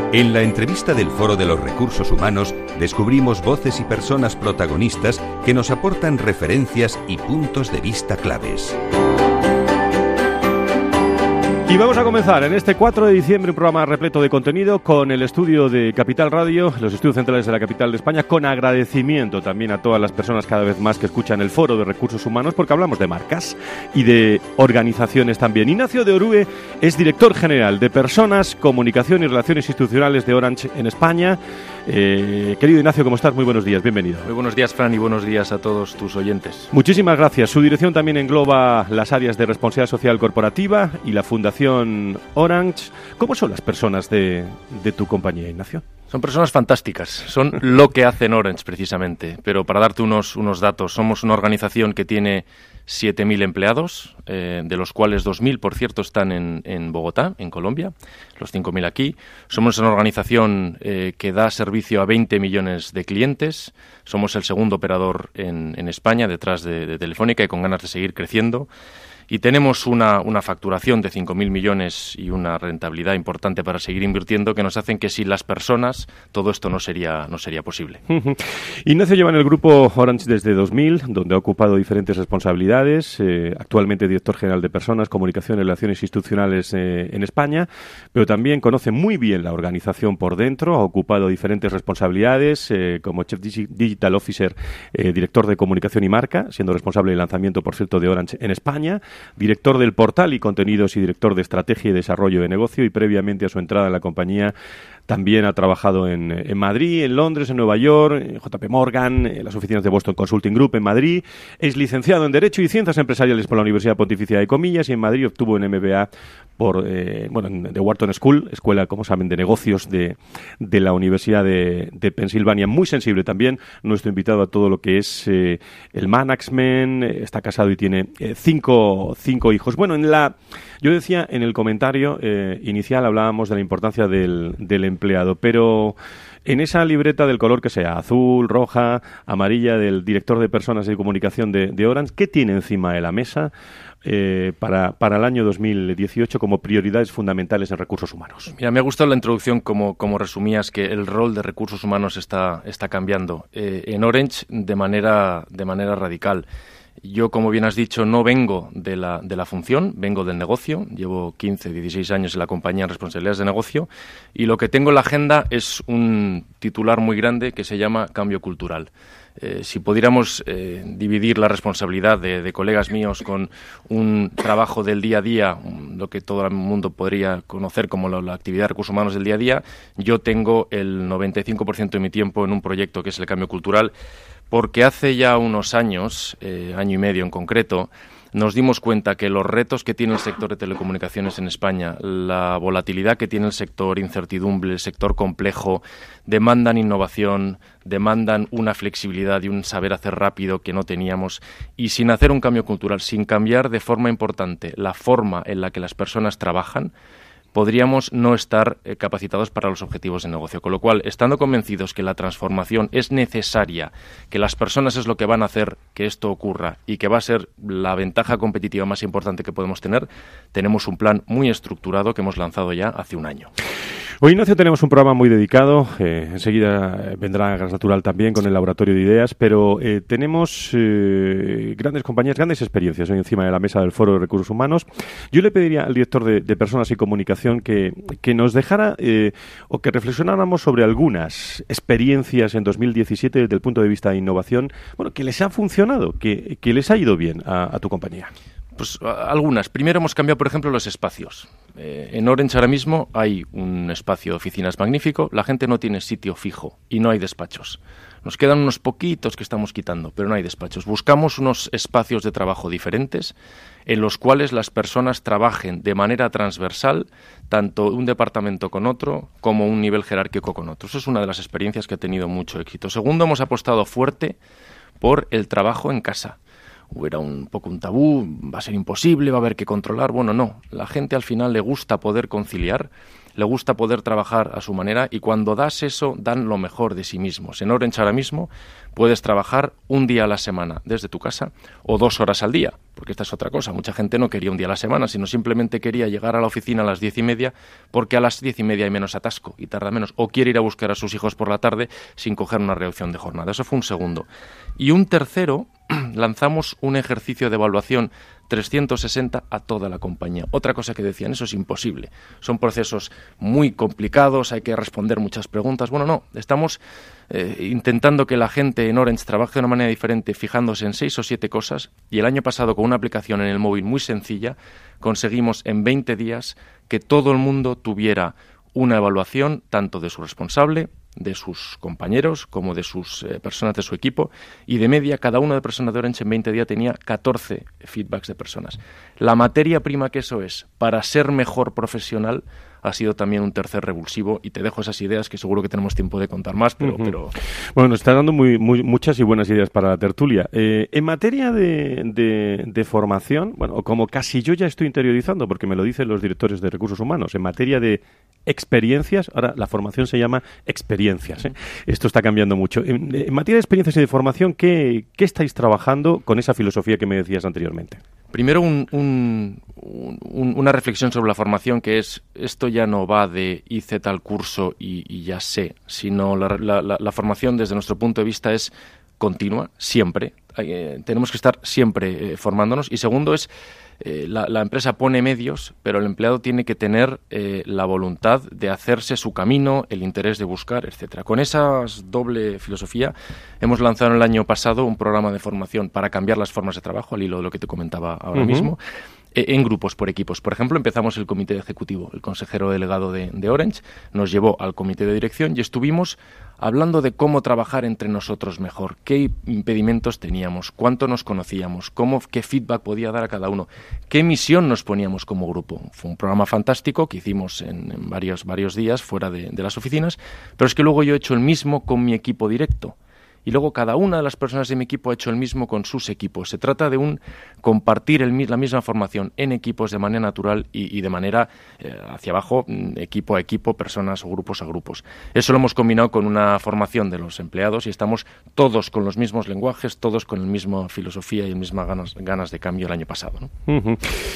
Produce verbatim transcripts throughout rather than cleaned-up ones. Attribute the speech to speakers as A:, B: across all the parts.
A: En la entrevista del Foro de los Recursos Humanos descubrimos voces y personas protagonistas que nos aportan referencias y puntos de vista claves.
B: Y vamos a comenzar en este cuatro de diciembre un programa repleto de contenido con el estudio de Capital Radio, los estudios centrales de la capital de España, con agradecimiento también a todas las personas cada vez más que escuchan el Foro de Recursos Humanos, porque hablamos de marcas y de organizaciones también. Ignacio de Orue es director general de Personas, Comunicación y Relaciones Institucionales de Orange en España. Eh, querido Ignacio, ¿cómo estás? Muy buenos días, bienvenido.
C: Muy buenos días, Fran, y buenos días a todos tus oyentes.
B: Muchísimas gracias. Su dirección también engloba las áreas de responsabilidad social corporativa y la Fundación Orange. ¿Cómo son las personas de, de tu compañía, Ignacio?
C: Son personas fantásticas, son lo que hacen Orange precisamente, pero para darte unos, unos datos, somos una organización que tiene siete mil empleados, eh, de los cuales dos mil, por cierto, están en, en Bogotá, en Colombia, los cinco mil aquí. Somos una organización eh, que da servicio a veinte millones de clientes, somos el segundo operador en, en España, detrás de, de Telefónica, y con ganas de seguir creciendo. Y tenemos una, una facturación de cinco mil millones y una rentabilidad importante para seguir invirtiendo, que nos hacen que sin las personas todo esto no sería, no sería posible.
B: Ignacio lleva en el grupo Orange desde dos mil, donde ha ocupado diferentes responsabilidades. Eh, actualmente director general de Personas, Comunicación y Relaciones Institucionales eh, en España, pero también conoce muy bien la organización por dentro. Ha ocupado diferentes responsabilidades eh, como Chief Digital Officer, eh, director de Comunicación y Marca, siendo responsable del lanzamiento, por cierto, de Orange en España. Director del portal y contenidos y director de estrategia y desarrollo de negocio, y previamente a su entrada en la compañía también ha trabajado en, en Madrid, en Londres, en Nueva York, en J P Morgan, en las oficinas de Boston Consulting Group en Madrid. Es licenciado en Derecho y Ciencias Empresariales por la Universidad Pontificia de Comillas, y en Madrid obtuvo un M B A por, eh, bueno, en The Wharton School, escuela, como saben, de negocios de, de la Universidad de, de Pensilvania. Muy sensible también nuestro invitado a todo lo que es eh, el management. Está casado y tiene eh, cinco, cinco hijos. Bueno, en la, yo decía en el comentario eh, inicial, hablábamos de la importancia del, del empleado, pero en esa libreta del color que sea, azul, roja, amarilla, del director de Personas y Comunicación de, de Orange, ¿qué tiene encima de la mesa eh, para, para el año dos mil dieciocho como prioridades fundamentales en recursos humanos?
C: Mira, me ha gustado la introducción, como, como resumías, que el rol de recursos humanos está, está cambiando eh, en Orange de manera, de manera radical. Yo, como bien has dicho, no vengo de la, de la función, vengo del negocio. Llevo quince, dieciséis años en la compañía en responsabilidades de negocio, y lo que tengo en la agenda es un titular muy grande que se llama cambio cultural. Eh, si pudiéramos eh, dividir la responsabilidad de, de colegas míos con un trabajo del día a día, lo que todo el mundo podría conocer como la, la actividad de recursos humanos del día a día, yo tengo el noventa y cinco por ciento de mi tiempo en un proyecto que es el cambio cultural, porque hace ya unos años, eh, año y medio en concreto, nos dimos cuenta que los retos que tiene el sector de telecomunicaciones en España, la volatilidad que tiene el sector, incertidumbre, el sector complejo, demandan innovación, demandan una flexibilidad y un saber hacer rápido que no teníamos, y sin hacer un cambio cultural, sin cambiar de forma importante la forma en la que las personas trabajan, podríamos no estar eh, capacitados para los objetivos de negocio. Con lo cual, estando convencidos que la transformación es necesaria, que las personas es lo que van a hacer que esto ocurra y que va a ser la ventaja competitiva más importante que podemos tener, tenemos un plan muy estructurado que hemos lanzado ya hace un año.
B: Hoy, Ignacio, tenemos un programa muy dedicado. Eh, enseguida vendrá Gas Natural también con el Laboratorio de Ideas, pero eh, tenemos eh, grandes compañías, grandes experiencias hoy encima de la mesa del Foro de Recursos Humanos. Yo le pediría al director de, de Personas y Comunicación que, que nos dejara eh, o que reflexionáramos sobre algunas experiencias en dos mil diecisiete desde el punto de vista de innovación, bueno, que les ha funcionado, que, que les ha ido bien a, a tu compañía.
C: Pues algunas. Primero hemos cambiado, por ejemplo, los espacios. Eh, en Orange ahora mismo hay un espacio de oficinas magnífico, la gente no tiene sitio fijo y no hay despachos. Nos quedan unos poquitos que estamos quitando, pero no hay despachos. Buscamos unos espacios de trabajo diferentes en los cuales las personas trabajen de manera transversal, tanto un departamento con otro como un nivel jerárquico con otro. Eso es una de las experiencias que ha tenido mucho éxito. Segundo, hemos apostado fuerte por el trabajo en casa. Era un poco un tabú, va a ser imposible, va a haber que controlar. Bueno, no, la gente al final le gusta poder conciliar le gusta poder trabajar a su manera y cuando das eso, dan lo mejor de sí mismos. En Orange ahora mismo puedes trabajar un día a la semana desde tu casa o dos horas al día, porque esta es otra cosa. Mucha gente no quería un día a la semana, sino simplemente quería llegar a la oficina a las diez y media porque a las diez y media hay menos atasco y tarda menos, o quiere ir a buscar a sus hijos por la tarde sin coger una reducción de jornada. Eso fue un segundo. Y un tercero, lanzamos un ejercicio de evaluación trescientos sesenta a toda la compañía. Otra cosa que decían, eso es imposible. Son procesos muy complicados, hay que responder muchas preguntas. Bueno, no, estamos eh, intentando que la gente en Orange trabaje de una manera diferente, fijándose en seis o siete cosas, y el año pasado con una aplicación en el móvil muy sencilla conseguimos en veinte días que todo el mundo tuviera una evaluación tanto de su responsable, de sus compañeros como de sus eh, personas de su equipo, y de media cada una de personas de Orange en veinte días tenía catorce feedbacks de personas. La materia prima que eso es para ser mejor profesional ha sido también un tercer revulsivo, y te dejo esas ideas que seguro que tenemos tiempo de contar más, pero... Uh-huh. pero...
B: Bueno, nos está dando muy, muy, muchas y buenas ideas para la tertulia. Eh, en materia de, de, de formación, bueno, como casi yo ya estoy interiorizando, porque me lo dicen los directores de recursos humanos, en materia de experiencias, ahora la formación se llama experiencias, ¿eh? Esto está cambiando mucho. En, en materia de experiencias y de formación, ¿qué, qué estáis trabajando con esa filosofía que me decías anteriormente?
C: Primero, un, un, un, una reflexión sobre la formación, que es, esto ya no va de hice tal curso y, y ya sé, sino la, la, la, la formación desde nuestro punto de vista es continua, siempre. Eh, tenemos que estar siempre eh, formándonos. Y segundo es, eh, la, la empresa pone medios, pero el empleado tiene que tener eh, la voluntad de hacerse su camino, el interés de buscar, etcétera. Con esa doble filosofía hemos lanzado el año pasado un programa de formación para cambiar las formas de trabajo, al hilo de lo que te comentaba ahora uh-huh. mismo, en grupos, por equipos. Por ejemplo, empezamos el comité ejecutivo. El consejero delegado de, de Orange nos llevó al comité de dirección y estuvimos hablando de cómo trabajar entre nosotros mejor, qué impedimentos teníamos, cuánto nos conocíamos, cómo, qué feedback podía dar a cada uno, qué misión nos poníamos como grupo. Fue un programa fantástico que hicimos en, en varios, varios días fuera de, de las oficinas, pero es que luego yo he hecho el mismo con mi equipo directo. Y luego cada una de las personas de mi equipo ha hecho el mismo con sus equipos. Se trata de un compartir el, la misma formación en equipos de manera natural y, y de manera eh, hacia abajo, equipo a equipo, personas o grupos a grupos. Eso lo hemos combinado con una formación de los empleados y estamos todos con los mismos lenguajes, todos con la misma filosofía y las mismas ganas, ganas de cambio el año pasado, ¿no? Uh-huh.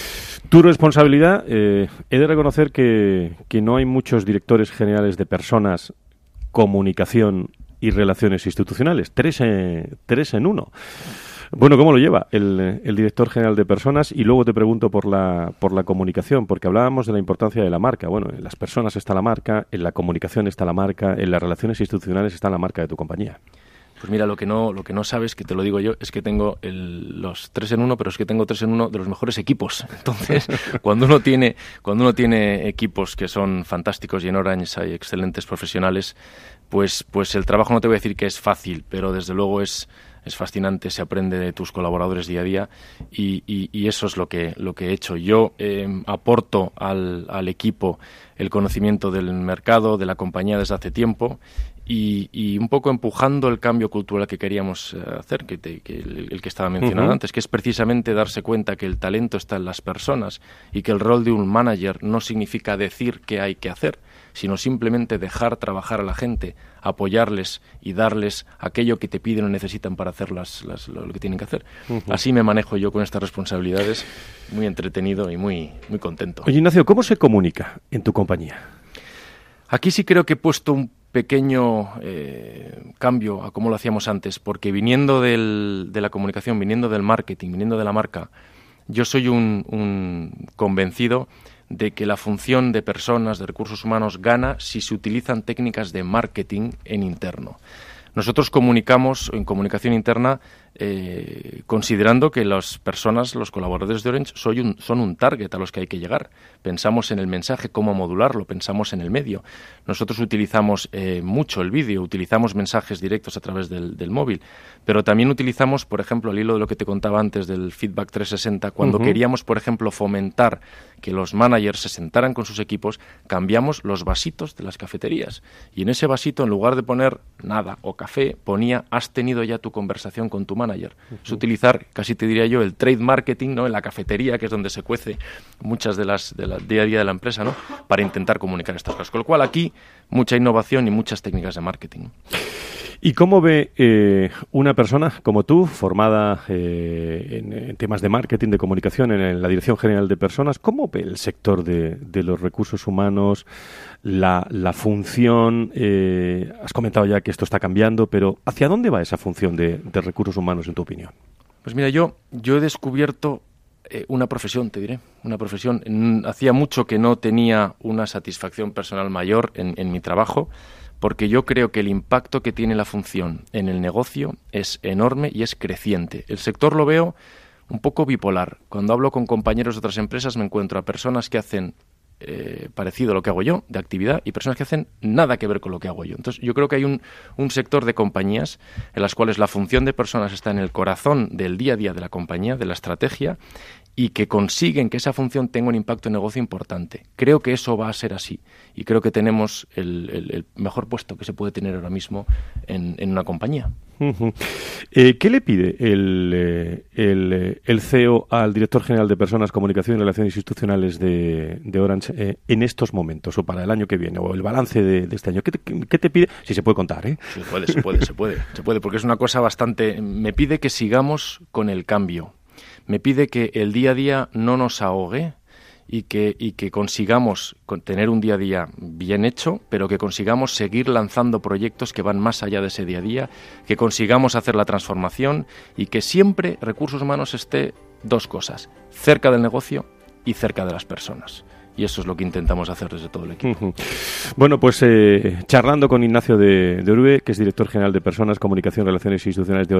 B: Tu responsabilidad, eh, he de reconocer que, que no hay muchos directores generales de personas, comunicación y relaciones institucionales, tres en, tres en uno. Bueno, ¿cómo lo lleva el, el director general de personas? Y luego te pregunto por la, por la comunicación, porque hablábamos de la importancia de la marca. Bueno, en las personas está la marca, en la comunicación está la marca, en las relaciones institucionales está la marca de tu compañía.
C: Pues mira, lo que no lo que no sabes, que te lo digo yo, es que tengo el, los tres en uno, pero es que tengo tres en uno de los mejores equipos. Entonces, cuando uno tiene cuando uno tiene equipos que son fantásticos, y en Orange hay excelentes profesionales, pues pues el trabajo, no te voy a decir que es fácil, pero desde luego es es fascinante, se aprende de tus colaboradores día a día y, y, y eso es lo que lo que he hecho. Yo eh, aporto al, al equipo el conocimiento del mercado, de la compañía desde hace tiempo, y, y un poco empujando el cambio cultural que queríamos eh, hacer, que, te, que el, el que estaba mencionando uh-huh. antes, que es precisamente darse cuenta que el talento está en las personas y que el rol de un manager no significa decir qué hay que hacer, sino simplemente dejar trabajar a la gente, apoyarles y darles aquello que te piden o necesitan para hacer las, las, lo, lo que tienen que hacer. Uh-huh. Así me manejo yo con estas responsabilidades, muy entretenido y muy, muy contento.
B: Oye, Ignacio, ¿cómo se comunica en tu compañía?
C: Aquí sí creo que he puesto un pequeño eh, cambio a cómo lo hacíamos antes, porque viniendo del, de la comunicación, viniendo del marketing, viniendo de la marca, yo soy un, un convencido de que la función de personas, de recursos humanos, gana si se utilizan técnicas de marketing en interno. Nosotros comunicamos en comunicación interna eh, considerando que las personas, los colaboradores de Orange, soy un, son un target a los que hay que llegar. Pensamos en el mensaje, cómo modularlo, pensamos en el medio. Nosotros utilizamos eh, mucho el vídeo, utilizamos mensajes directos a través del, del móvil, pero también utilizamos, por ejemplo, al hilo de lo que te contaba antes del feedback trescientos sesenta, cuando uh-huh. queríamos, por ejemplo, fomentar que los managers se sentaran con sus equipos, cambiamos los vasitos de las cafeterías. Y en ese vasito, en lugar de poner nada o café, ponía, has tenido ya tu conversación con tu manager. Uh-huh. Es utilizar, casi te diría yo, el trade marketing, ¿no?, en la cafetería, que es donde se cuece muchas de las del día a día de la empresa, ¿no?, para intentar comunicar estas cosas. Con lo cual aquí mucha innovación y muchas técnicas de marketing.
B: ¿Y cómo ve eh, una persona como tú, formada eh, en, en temas de marketing, de comunicación, en, en la Dirección General de Personas, cómo ve el sector de, de los recursos humanos, la, la función? Eh, has comentado ya que esto está cambiando, pero ¿hacia dónde va esa función de, de recursos humanos, en tu opinión?
C: Pues mira, yo, yo he descubierto eh, una profesión, te diré, una profesión. En, hacía mucho que no tenía una satisfacción personal mayor en, en mi trabajo, porque yo creo que el impacto que tiene la función en el negocio es enorme y es creciente. El sector lo veo un poco bipolar. Cuando hablo con compañeros de otras empresas me encuentro a personas que hacen eh, parecido a lo que hago yo, de actividad, y personas que hacen nada que ver con lo que hago yo. Entonces yo creo que hay un, un sector de compañías en las cuales la función de personas está en el corazón del día a día de la compañía, de la estrategia, y que consiguen que esa función tenga un impacto en negocio importante. Creo que eso va a ser así y creo que tenemos el, el, el mejor puesto que se puede tener ahora mismo en, en una compañía.
B: Uh-huh. Eh, ¿Qué le pide el, eh, el, el C E O al Director General de Personas, Comunicación y Relaciones Institucionales de, de Orange eh, en estos momentos o para el año que viene o el balance de, de este año? ¿Qué te, qué te pide? Si se puede contar, ¿eh?
C: Se puede, se puede, se puede, se puede, porque es una cosa bastante... Me pide que sigamos con el cambio. Me pide que el día a día no nos ahogue y que, y que consigamos tener un día a día bien hecho, pero que consigamos seguir lanzando proyectos que van más allá de ese día a día, que consigamos hacer la transformación y que siempre Recursos Humanos esté dos cosas, cerca del negocio y cerca de las personas. Y eso es lo que intentamos hacer desde todo el equipo.
B: Uh-huh. Bueno, pues eh, charlando con Ignacio de, de Orue, que es Director General de Personas, Comunicación y Relaciones Institucionales de